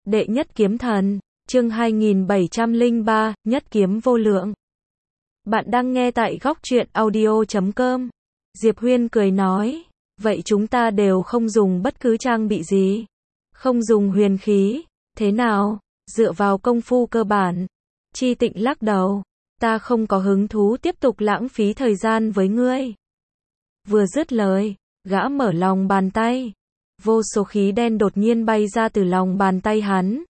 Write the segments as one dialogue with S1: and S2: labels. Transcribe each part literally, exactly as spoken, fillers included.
S1: Đệ nhất kiếm thần, chương hai nghìn bảy trăm lẻ ba, nhất kiếm vô lượng. Bạn đang nghe tại góc truyện audio chấm com. Diệp Huyên cười nói, vậy chúng ta đều không dùng bất cứ trang bị gì, không dùng huyền khí, thế nào, dựa vào công phu cơ bản. Chi Tịnh lắc đầu, ta không có hứng thú tiếp tục lãng phí thời gian với ngươi. Vừa dứt lời, gã mở lòng bàn tay. Vô số khí đen đột nhiên bay ra từ lòng bàn tay hắn.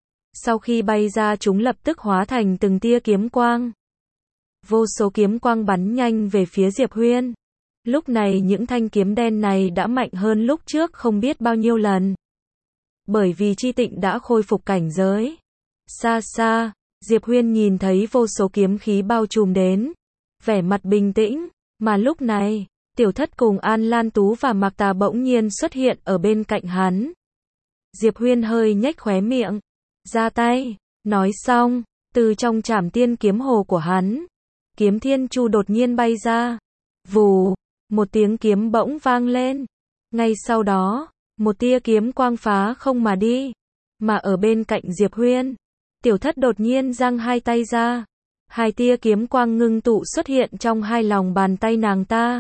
S1: Sau khi bay ra chúng lập tức hóa thành từng tia kiếm quang. Vô số kiếm quang bắn nhanh về phía Diệp Huyên. Lúc này những thanh kiếm đen này đã mạnh hơn lúc trước không biết bao nhiêu lần. Bởi vì Chi Tịnh đã khôi phục cảnh giới. Xa xa, Diệp Huyên nhìn thấy vô số kiếm khí bao trùm đến. Vẻ mặt bình tĩnh, mà lúc này, Tiểu Thất cùng An Lan Tú và Mạc Tà bỗng nhiên xuất hiện ở bên cạnh hắn. Diệp Huyên hơi nhếch khóe miệng, ra tay, nói xong, từ trong trảm tiên kiếm hồ của hắn, kiếm thiên chu đột nhiên bay ra. Vù, một tiếng kiếm bỗng vang lên. Ngay sau đó, một tia kiếm quang phá không mà đi. Mà ở bên cạnh Diệp Huyên, Tiểu Thất đột nhiên giang hai tay ra. Hai tia kiếm quang ngưng tụ xuất hiện trong hai lòng bàn tay nàng ta.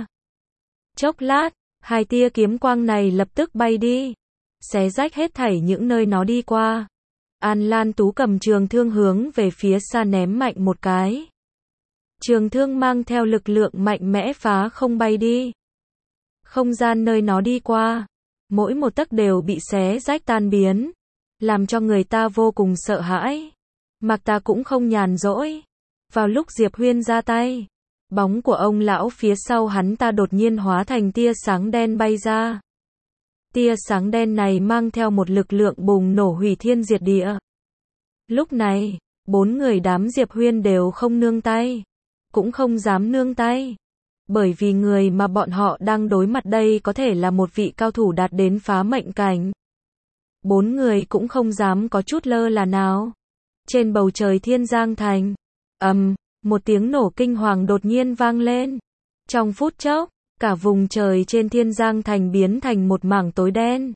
S1: Chốc lát, hai tia kiếm quang này lập tức bay đi, xé rách hết thảy những nơi nó đi qua. An Lan Tú cầm trường thương hướng về phía xa ném mạnh một cái. Trường thương mang theo lực lượng mạnh mẽ phá không bay đi. Không gian nơi nó đi qua, mỗi một tấc đều bị xé rách tan biến, làm cho người ta vô cùng sợ hãi. Mạc Tà cũng không nhàn rỗi. Vào lúc Diệp Huyên ra tay, bóng của ông lão phía sau hắn ta đột nhiên hóa thành tia sáng đen bay ra. Tia sáng đen này mang theo một lực lượng bùng nổ hủy thiên diệt địa. Lúc này, bốn người đám Diệp Huyên đều không nương tay, cũng không dám nương tay. Bởi vì người mà bọn họ đang đối mặt đây có thể là một vị cao thủ đạt đến phá mệnh cảnh. Bốn người cũng không dám có chút lơ là nào. Trên bầu trời Thiên Giang Thành, ầm, um, một tiếng nổ kinh hoàng đột nhiên vang lên. Trong phút chốc, cả vùng trời trên Thiên Giang Thành biến thành một mảng tối đen.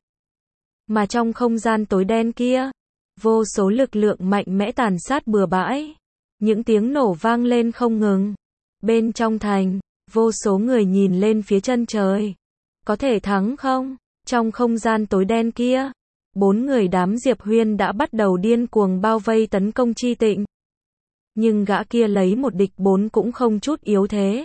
S1: Mà trong không gian tối đen kia, vô số lực lượng mạnh mẽ tàn sát bừa bãi. Những tiếng nổ vang lên không ngừng. Bên trong thành, vô số người nhìn lên phía chân trời. Có thể thắng không? Trong không gian tối đen kia, bốn người đám Diệp Huyên đã bắt đầu điên cuồng bao vây tấn công Chi Tịnh. Nhưng gã kia lấy một địch bốn cũng không chút yếu thế.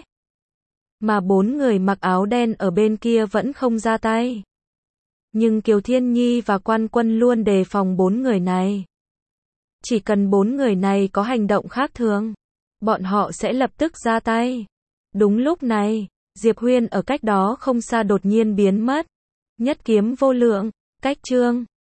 S1: Mà bốn người mặc áo đen ở bên kia vẫn không ra tay. Nhưng Kiều Thiên Nhi và Quan Quân luôn đề phòng bốn người này. Chỉ cần bốn người này có hành động khác thường, bọn họ sẽ lập tức ra tay. Đúng lúc này, Diệp Huyên ở cách đó không xa đột nhiên biến mất. Nhất kiếm vô lượng, cách chương